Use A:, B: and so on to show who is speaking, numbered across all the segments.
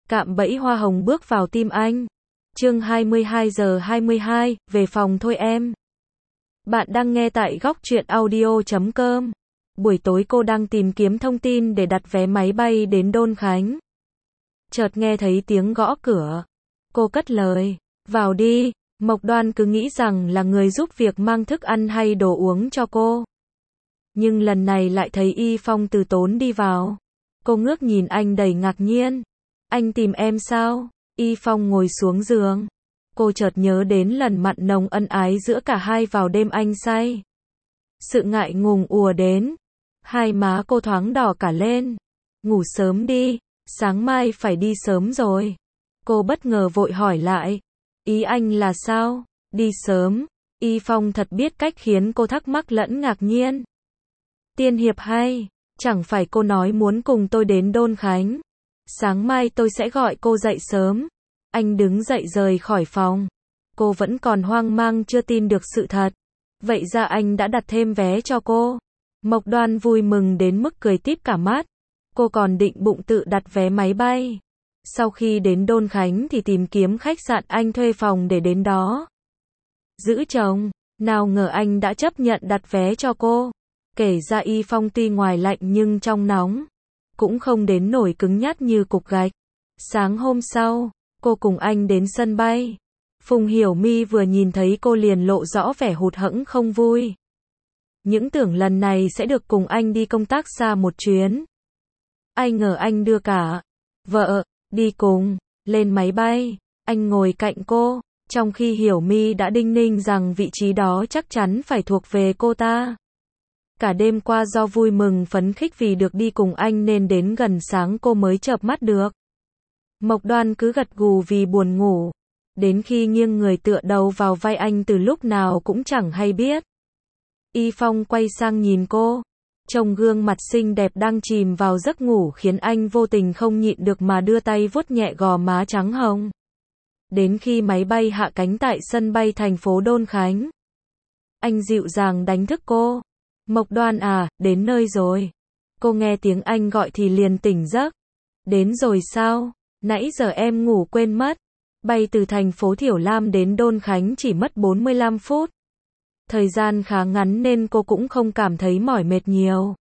A: Cạm bẫy hoa hồng bước vào tim anh. Chương 22:22, về phòng thôi em. Bạn đang nghe tại góc truyện audio.com. Buổi tối cô đang tìm kiếm thông tin để đặt vé máy bay đến Đôn Khánh. Chợt nghe thấy tiếng gõ cửa. Cô cất lời, vào đi. Mộc Đoan cứ nghĩ rằng là người giúp việc mang thức ăn hay đồ uống cho cô. Nhưng lần này lại thấy Y Phong từ tốn đi vào. Cô ngước nhìn anh đầy ngạc nhiên. Anh tìm em sao? Y Phong ngồi xuống giường. Cô chợt nhớ đến lần mặn nồng ân ái giữa cả hai vào đêm anh say. Sự ngại ngùng ùa đến. Hai má cô thoáng đỏ cả lên. Ngủ sớm đi, sáng mai phải đi sớm rồi. Cô bất ngờ vội hỏi lại. Ý anh là sao? Đi sớm. Y Phong thật biết cách khiến cô thắc mắc lẫn ngạc nhiên. Tiên hiệp hay, chẳng phải cô nói muốn cùng tôi đến Đôn Khánh. Sáng mai tôi sẽ gọi cô dậy sớm. Anh đứng dậy rời khỏi phòng. Cô vẫn còn hoang mang chưa tin được sự thật. Vậy ra anh đã đặt thêm vé cho cô. Mộc Đoan vui mừng đến mức cười tít cả mắt. Cô còn định bụng tự đặt vé máy bay. Sau khi đến Đôn Khánh thì tìm kiếm khách sạn anh thuê phòng để đến đó giữ chồng. Nào ngờ anh đã chấp nhận đặt vé cho cô. Kể ra Y Phong tuy ngoài lạnh nhưng trong nóng. Cũng không đến nổi cứng nhắc như cục gạch. Sáng hôm sau, cô cùng anh đến sân bay. Phùng Hiểu My vừa nhìn thấy cô liền lộ rõ vẻ hụt hẫng không vui. Những tưởng lần này sẽ được cùng anh đi công tác xa một chuyến. Ai ngờ anh đưa cả vợ đi cùng lên máy bay. Anh ngồi cạnh cô, trong khi Hiểu My đã đinh ninh rằng vị trí đó chắc chắn phải thuộc về cô ta. Cả đêm qua do vui mừng phấn khích vì được đi cùng anh nên đến gần sáng cô mới chợp mắt được. Mộc Đoan cứ gật gù vì buồn ngủ. Đến khi nghiêng người tựa đầu vào vai anh từ lúc nào cũng chẳng hay biết. Y Phong quay sang nhìn cô. Trông gương mặt xinh đẹp đang chìm vào giấc ngủ khiến anh vô tình không nhịn được mà đưa tay vuốt nhẹ gò má trắng hồng. Đến khi máy bay hạ cánh tại sân bay thành phố Đôn Khánh, anh dịu dàng đánh thức cô. Mộc Đoan à, đến nơi rồi. Cô nghe tiếng anh gọi thì liền tỉnh giấc. Đến rồi sao? Nãy giờ em ngủ quên mất. Bay từ thành phố Thiểu Lam đến Đôn Khánh chỉ mất 45 phút. Thời gian khá ngắn nên cô cũng không cảm thấy mỏi mệt nhiều.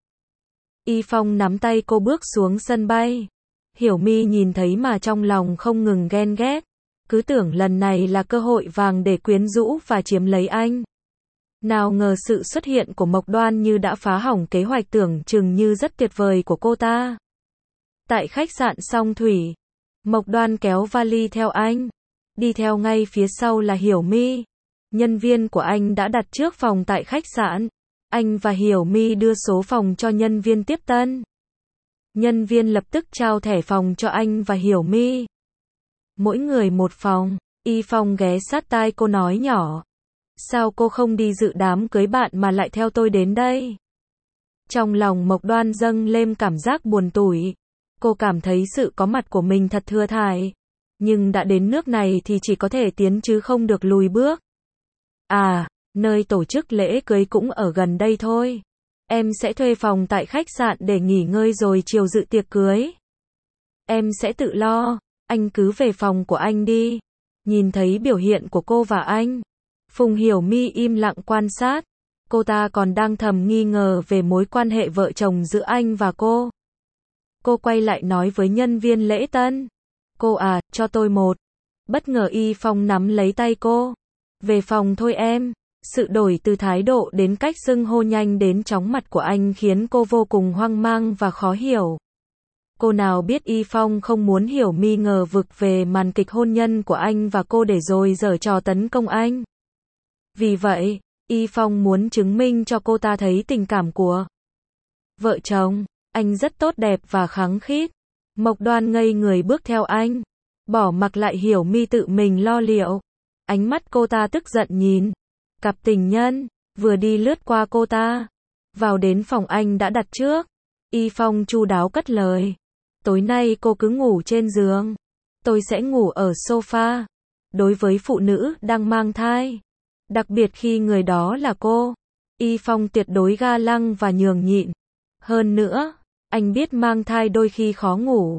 A: Y Phong nắm tay cô bước xuống sân bay. Hiểu My nhìn thấy mà trong lòng không ngừng ghen ghét. Cứ tưởng lần này là cơ hội vàng để quyến rũ và chiếm lấy anh. Nào ngờ sự xuất hiện của Mộc Đoan như đã phá hỏng kế hoạch tưởng chừng như rất tuyệt vời của cô ta. Tại khách sạn Song Thủy, Mộc Đoan kéo vali theo anh. Đi theo ngay phía sau là Hiểu My. Nhân viên của anh đã đặt trước phòng tại khách sạn. Anh và Hiểu My đưa số phòng cho nhân viên tiếp tân. Nhân viên lập tức trao thẻ phòng cho anh và Hiểu My. Mỗi người một phòng. Y Phong ghé sát tai cô nói nhỏ. Sao cô không đi dự đám cưới bạn mà lại theo tôi đến đây? Trong lòng Mộc Đoan dâng lên cảm giác buồn tủi. Cô cảm thấy sự có mặt của mình thật thưa thải. Nhưng đã đến nước này thì chỉ có thể tiến chứ không được lùi bước. À, nơi tổ chức lễ cưới cũng ở gần đây thôi. Em sẽ thuê phòng tại khách sạn để nghỉ ngơi rồi chiều dự tiệc cưới. Em sẽ tự lo, anh cứ về phòng của anh đi. Nhìn thấy biểu hiện của cô và anh, Phùng Hiểu My im lặng quan sát. Cô ta còn đang thầm nghi ngờ về mối quan hệ vợ chồng giữa anh và cô. Cô quay lại nói với nhân viên lễ tân. Cô à, cho tôi một. Bất ngờ Y Phong nắm lấy tay cô. Về phòng thôi em. Sự đổi từ thái độ đến cách xưng hô nhanh đến chóng mặt của anh khiến cô vô cùng hoang mang và khó hiểu. Cô nào biết Y Phong không muốn Hiểu My ngờ vực về màn kịch hôn nhân của anh và cô để rồi giở trò tấn công anh. Vì vậy, Y Phong muốn chứng minh cho cô ta thấy tình cảm của vợ chồng. Anh rất tốt đẹp và khăng khít. Mộc Đoan ngây người bước theo anh. Bỏ mặc lại Hiểu My tự mình lo liệu. Ánh mắt cô ta tức giận nhìn. Cặp tình nhân, vừa đi lướt qua cô ta. Vào đến phòng anh đã đặt trước. Y Phong chu đáo cất lời. Tối nay cô cứ ngủ trên giường. Tôi sẽ ngủ ở sofa. Đối với phụ nữ đang mang thai, đặc biệt khi người đó là cô, Y Phong tuyệt đối ga lăng và nhường nhịn. Hơn nữa, anh biết mang thai đôi khi khó ngủ.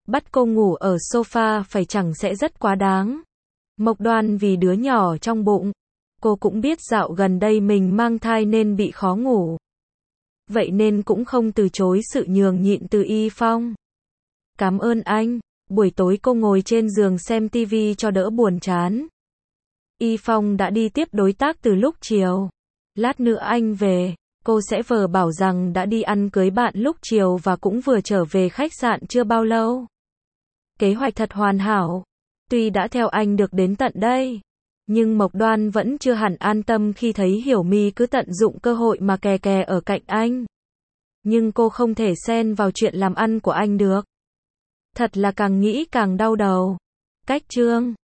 A: Bắt cô ngủ ở sofa phải chẳng sẽ rất quá đáng. Mộc Đoan vì đứa nhỏ trong bụng. Cô cũng biết dạo gần đây mình mang thai nên bị khó ngủ. Vậy nên cũng không từ chối sự nhường nhịn từ Y Phong. Cảm ơn anh. Buổi tối cô ngồi trên giường xem tivi cho đỡ buồn chán. Y Phong đã đi tiếp đối tác từ lúc chiều. Lát nữa anh về, cô sẽ vờ bảo rằng đã đi ăn cưới bạn lúc chiều và cũng vừa trở về khách sạn chưa bao lâu. Kế hoạch thật hoàn hảo. Tuy đã theo anh được đến tận đây, nhưng Mộc Đoan vẫn chưa hẳn an tâm khi thấy Hiểu My cứ tận dụng cơ hội mà kè kè ở cạnh anh. Nhưng cô không thể xen vào chuyện làm ăn của anh được. Thật là càng nghĩ càng đau đầu. Cách chương